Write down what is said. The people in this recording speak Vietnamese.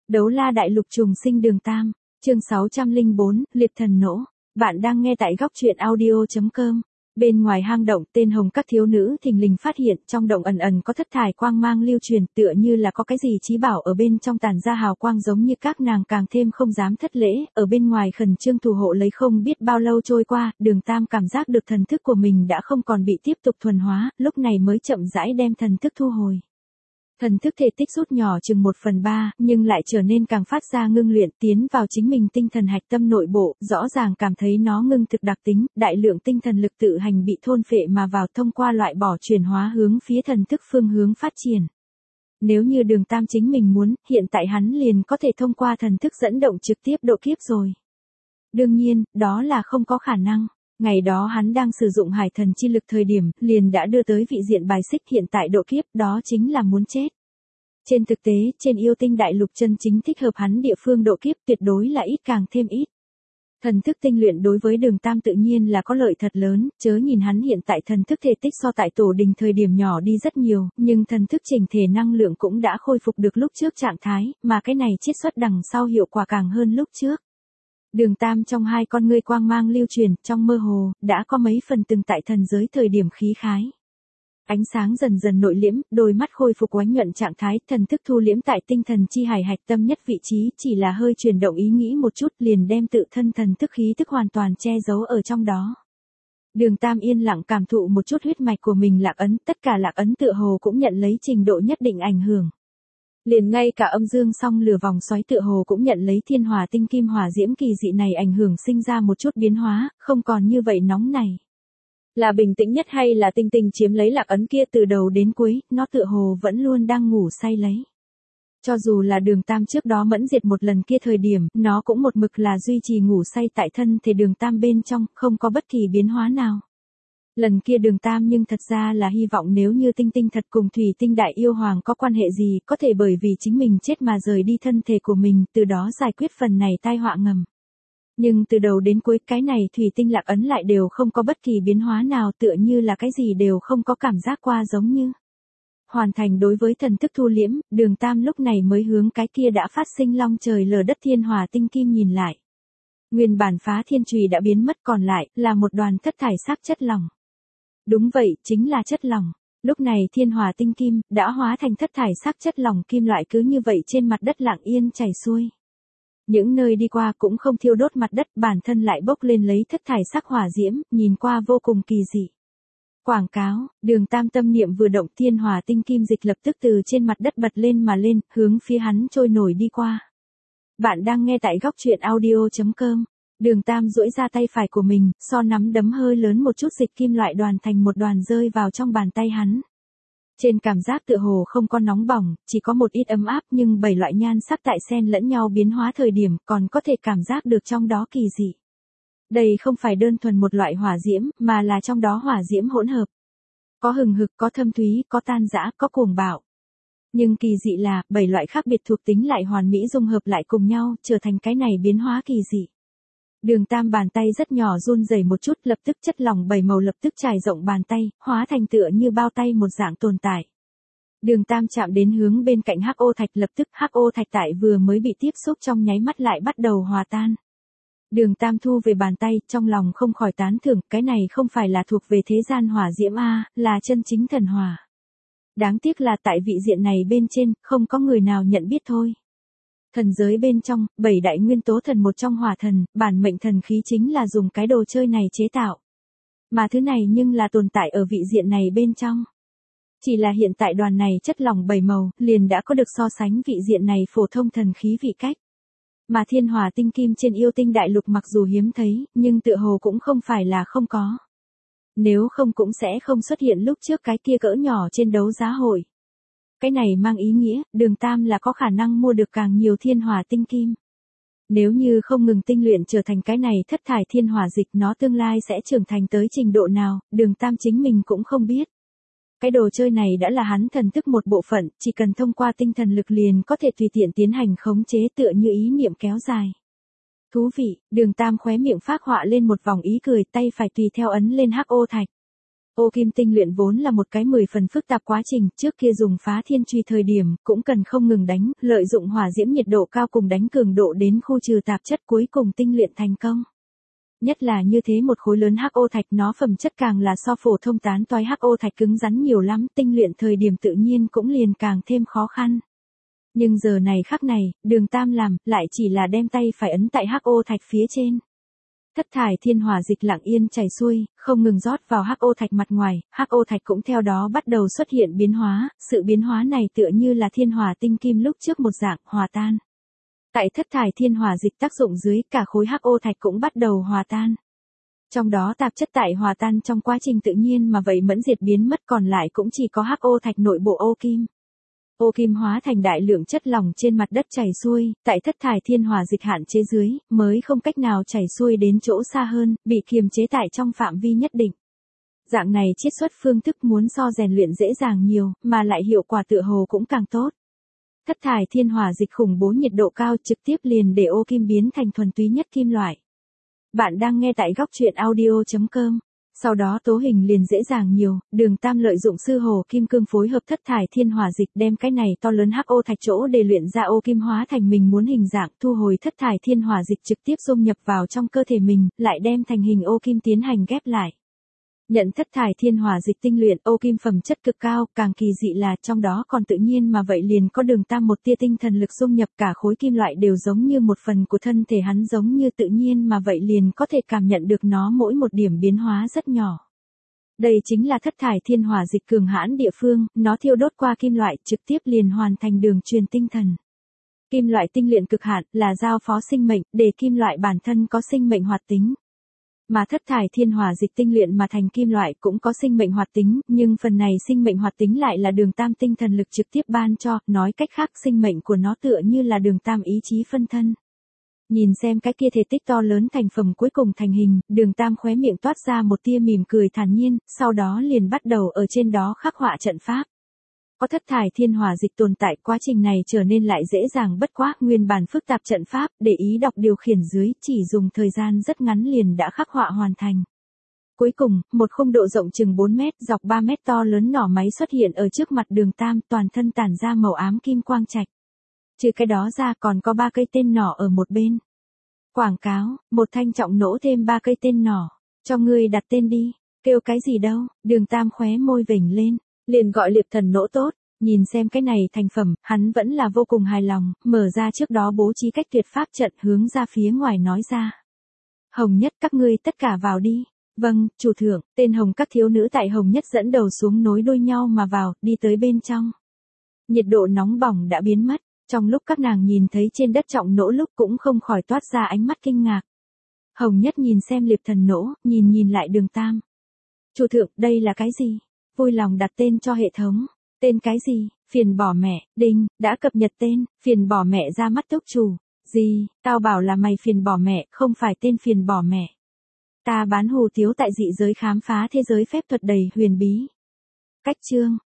Đấu la đại lục trùng sinh đường Tam, chương 604, liệt thần nỗ. Bạn đang nghe tại góc truyện audio.com. Bên ngoài hang động, tên hồng các thiếu nữ thình lình phát hiện trong động ẩn ẩn có thất thải quang mang lưu truyền, tựa như là có cái gì chí bảo ở bên trong tản ra hào quang, giống như các nàng càng thêm không dám thất lễ, ở bên ngoài khẩn trương thủ hộ lấy. Không biết bao lâu trôi qua, đường Tam cảm giác được thần thức của mình đã không còn bị tiếp tục thuần hóa, lúc này mới chậm rãi đem thần thức thu hồi. Thần thức thể tích rút nhỏ chừng 1/3, nhưng lại trở nên càng phát ra ngưng luyện, tiến vào chính mình tinh thần hạch tâm nội bộ, rõ ràng cảm thấy nó ngưng thực đặc tính, đại lượng tinh thần lực tự hành bị thôn phệ mà vào, thông qua loại bỏ chuyển hóa hướng phía thần thức phương hướng phát triển. Nếu như đường Tam chính mình muốn, hiện tại hắn liền có thể thông qua thần thức dẫn động trực tiếp độ kiếp rồi. Đương nhiên, đó là không có khả năng. Ngày đó hắn đang sử dụng hải thần chi lực thời điểm, liền đã đưa tới vị diện bài xích, hiện tại độ kiếp, đó chính là muốn chết. Trên thực tế, trên yêu tinh đại lục chân chính thích hợp hắn địa phương độ kiếp tuyệt đối là ít càng thêm ít. Thần thức tinh luyện đối với đường Tam tự nhiên là có lợi thật lớn, chớ nhìn hắn hiện tại thần thức thể tích so tại tổ đình thời điểm nhỏ đi rất nhiều, nhưng thần thức chỉnh thể năng lượng cũng đã khôi phục được lúc trước trạng thái, mà cái này chiết xuất đằng sau hiệu quả càng hơn lúc trước. Đường Tam trong hai con ngươi quang mang lưu truyền, trong mơ hồ, đã có mấy phần từng tại thần giới thời điểm khí khái. Ánh sáng dần dần nội liễm, đôi mắt khôi phục oánh nhuận trạng thái, thần thức thu liễm tại tinh thần chi hải hạch tâm nhất vị trí, chỉ là hơi chuyển động ý nghĩ một chút liền đem tự thân thần thức khí thức hoàn toàn che giấu ở trong đó. Đường Tam yên lặng cảm thụ một chút huyết mạch của mình lạc ấn, tất cả lạc ấn tựa hồ cũng nhận lấy trình độ nhất định ảnh hưởng. Liền ngay cả âm dương song lửa vòng xoáy tựa hồ cũng nhận lấy thiên hỏa tinh kim hỏa diễm kỳ dị này ảnh hưởng, sinh ra một chút biến hóa, không còn như vậy nóng này. Là bình tĩnh nhất hay là tinh tinh chiếm lấy lạc ấn kia từ đầu đến cuối, nó tựa hồ vẫn luôn đang ngủ say lấy. Cho dù là đường Tam trước đó mẫn diệt một lần kia thời điểm, nó cũng một mực là duy trì ngủ say tại thân thể đường Tam bên trong, không có bất kỳ biến hóa nào. Lần kia đường Tam nhưng thật ra là hy vọng nếu như tinh tinh thật cùng thủy tinh đại yêu hoàng có quan hệ gì, có thể bởi vì chính mình chết mà rời đi thân thể của mình, từ đó giải quyết phần này tai họa ngầm. Nhưng từ đầu đến cuối cái này thủy tinh lạc ấn lại đều không có bất kỳ biến hóa nào, tựa như là cái gì đều không có cảm giác qua, giống như hoàn thành đối với thần thức thu liễm, đường Tam lúc này mới hướng cái kia đã phát sinh long trời lở đất thiên hỏa tinh kim nhìn lại. Nguyên bản phá thiên chùy đã biến mất, còn lại là một đoàn thất thải sắc chất lỏng. Đúng vậy, chính là chất lỏng. Lúc này thiên hỏa tinh kim đã hóa thành thất thải sắc chất lỏng kim loại, cứ như vậy trên mặt đất lặng yên chảy xuôi. Những nơi đi qua cũng không thiêu đốt mặt đất, bản thân lại bốc lên lấy thất thải sắc hỏa diễm, nhìn qua vô cùng kỳ dị. Quảng cáo, đường Tam tâm niệm vừa động, thiên hỏa tinh kim dịch lập tức từ trên mặt đất bật lên mà lên, hướng phía hắn trôi nổi đi qua. Bạn đang nghe tại góc truyện audio.com. Đường Tam duỗi ra tay phải của mình, so nắm đấm hơi lớn một chút, dịch kim loại đoàn thành một đoàn rơi vào trong bàn tay hắn. Trên cảm giác tựa hồ không có nóng bỏng, chỉ có một ít ấm áp, nhưng 7 loại nhan sắc tại xen lẫn nhau biến hóa thời điểm, còn có thể cảm giác được trong đó kỳ dị. Đây không phải đơn thuần một loại hỏa diễm, mà là trong đó hỏa diễm hỗn hợp. Có hừng hực, có thâm thúy, có tan rã, có cuồng bạo. Nhưng kỳ dị là, 7 loại khác biệt thuộc tính lại hoàn mỹ dung hợp lại cùng nhau, trở thành cái này biến hóa kỳ dị. Đường Tam bàn tay rất nhỏ run rẩy một chút, lập tức chất lỏng 7 màu lập tức trải rộng bàn tay, hóa thành tựa như bao tay một dạng tồn tại. Đường Tam chạm đến hướng bên cạnh hắc ô thạch, lập tức hắc ô thạch tại vừa mới bị tiếp xúc trong nháy mắt lại bắt đầu hòa tan. Đường Tam thu về bàn tay, trong lòng không khỏi tán thưởng, cái này không phải là thuộc về thế gian hỏa diễm a, là chân chính thần hỏa. Đáng tiếc là tại vị diện này bên trên, không có người nào nhận biết thôi. Thần giới bên trong, 7 đại nguyên tố thần một trong hỏa thần, bản mệnh thần khí chính là dùng cái đồ chơi này chế tạo. Mà thứ này nhưng là tồn tại ở vị diện này bên trong. Chỉ là hiện tại đoàn này chất lỏng 7 màu, liền đã có được so sánh vị diện này phổ thông thần khí vị cách. Mà thiên hỏa tinh kim trên yêu tinh đại lục mặc dù hiếm thấy, nhưng tựa hồ cũng không phải là không có. Nếu không cũng sẽ không xuất hiện lúc trước cái kia cỡ nhỏ trên đấu giá hội. Cái này mang ý nghĩa, đường Tam là có khả năng mua được càng nhiều thiên hỏa tinh kim. Nếu như không ngừng tinh luyện trở thành cái này thất thải thiên hỏa dịch, nó tương lai sẽ trưởng thành tới trình độ nào, đường Tam chính mình cũng không biết. Cái đồ chơi này đã là hắn thần thức một bộ phận, chỉ cần thông qua tinh thần lực liền có thể tùy tiện tiến hành khống chế, tựa như ý niệm kéo dài. Thú vị, đường Tam khóe miệng phác họa lên một vòng ý cười, tay phải tùy theo ấn lên hắc ô thạch. Ô kim tinh luyện vốn là một cái 10 phần phức tạp quá trình, trước kia dùng phá thiên truy thời điểm, cũng cần không ngừng đánh, lợi dụng hỏa diễm nhiệt độ cao cùng đánh cường độ đến khu trừ tạp chất cuối cùng tinh luyện thành công. Nhất là như thế một khối lớn hắc ô thạch nó phẩm chất càng là so phổ thông tán toái hắc ô thạch cứng rắn nhiều lắm, tinh luyện thời điểm tự nhiên cũng liền càng thêm khó khăn. Nhưng giờ này khắc này, Đường Tam làm, lại chỉ là đem tay phải ấn tại hắc ô thạch phía trên. Thất thải thiên hỏa dịch lặng yên chảy xuôi, không ngừng rót vào hắc ô thạch mặt ngoài, hắc ô thạch cũng theo đó bắt đầu xuất hiện biến hóa, sự biến hóa này tựa như là thiên hỏa tinh kim lúc trước một dạng hòa tan. Tại thất thải thiên hỏa dịch tác dụng dưới, cả khối hắc ô thạch cũng bắt đầu hòa tan. Trong đó tạp chất tại hòa tan trong quá trình tự nhiên mà vậy mẫn diệt biến mất, còn lại cũng chỉ có hắc ô thạch nội bộ ô kim. Ô kim hóa thành đại lượng chất lỏng trên mặt đất chảy xuôi, tại thất thải thiên hỏa dịch hạn chế dưới, mới không cách nào chảy xuôi đến chỗ xa hơn, bị kiềm chế tại trong phạm vi nhất định. Dạng này chiết xuất phương thức muốn so rèn luyện dễ dàng nhiều, mà lại hiệu quả tựa hồ cũng càng tốt. Thất thải thiên hỏa dịch khủng bố nhiệt độ cao trực tiếp liền để ô kim biến thành thuần túy nhất kim loại. Bạn đang nghe tại góc truyện audio.com. Sau đó tố hình liền dễ dàng nhiều, Đường Tam lợi dụng sư hồ kim cương phối hợp thất thải thiên hỏa dịch đem cái này to lớn hắc ô thạch chỗ để luyện ra ô kim hóa thành mình muốn hình dạng, thu hồi thất thải thiên hỏa dịch trực tiếp dung nhập vào trong cơ thể mình, lại đem thành hình ô kim tiến hành ghép lại. Nhận thất thải thiên hỏa dịch tinh luyện, ô kim phẩm chất cực cao, càng kỳ dị là trong đó còn tự nhiên mà vậy liền có Đường Tam một tia tinh thần lực dung nhập, cả khối kim loại đều giống như một phần của thân thể hắn, giống như tự nhiên mà vậy liền có thể cảm nhận được nó mỗi một điểm biến hóa rất nhỏ. Đây chính là thất thải thiên hỏa dịch cường hãn địa phương, nó thiêu đốt qua kim loại trực tiếp liền hoàn thành đường truyền tinh thần. Kim loại tinh luyện cực hạn là giao phó sinh mệnh, để kim loại bản thân có sinh mệnh hoạt tính. Mà thất thải thiên hỏa dịch tinh luyện mà thành kim loại cũng có sinh mệnh hoạt tính, nhưng phần này sinh mệnh hoạt tính lại là Đường Tam tinh thần lực trực tiếp ban cho, nói cách khác sinh mệnh của nó tựa như là Đường Tam ý chí phân thân. Nhìn xem cái kia thể tích to lớn thành phẩm cuối cùng thành hình, Đường Tam khóe miệng toát ra một tia mỉm cười thản nhiên, sau đó liền bắt đầu ở trên đó khắc họa trận pháp. Có thất thải thiên hỏa dịch tồn tại, quá trình này trở nên lại dễ dàng bất quá, nguyên bản phức tạp trận pháp, để ý đọc điều khiển dưới, chỉ dùng thời gian rất ngắn liền đã khắc họa hoàn thành. Cuối cùng, một khung độ rộng chừng 4 mét, dọc 3 mét to lớn nỏ máy xuất hiện ở trước mặt Đường Tam, toàn thân tản ra màu ám kim quang trạch. Trừ cái đó ra còn có 3 cây tên nỏ ở một bên. Quảng cáo, một thanh trọng nỗ thêm 3 cây tên nỏ, cho ngươi đặt tên đi, kêu cái gì đâu, Đường Tam khóe môi vểnh lên. Liền gọi liệp thần nỗ tốt, nhìn xem cái này thành phẩm, hắn vẫn là vô cùng hài lòng, mở ra trước đó bố trí cách tuyệt pháp trận hướng ra phía ngoài nói ra. Hồng Nhất các ngươi tất cả vào đi. Vâng, chủ thượng, tên Hồng các thiếu nữ tại Hồng Nhất dẫn đầu xuống nối đuôi nhau mà vào, đi tới bên trong. Nhiệt độ nóng bỏng đã biến mất, trong lúc các nàng nhìn thấy trên đất trọng nỗ lúc cũng không khỏi toát ra ánh mắt kinh ngạc. Hồng Nhất nhìn xem liệp thần nỗ, nhìn lại Đường Tam. Chủ thượng, đây là cái gì? Vui lòng đặt tên cho hệ thống. Tên cái gì? Phiền bỏ mẹ, đinh, đã cập nhật tên, phiền bỏ mẹ ra mắt túc chủ. Gì, tao bảo là mày phiền bỏ mẹ, không phải tên phiền bỏ mẹ. Ta bán hủ tiếu tại dị giới khám phá thế giới phép thuật đầy huyền bí. Cách chương.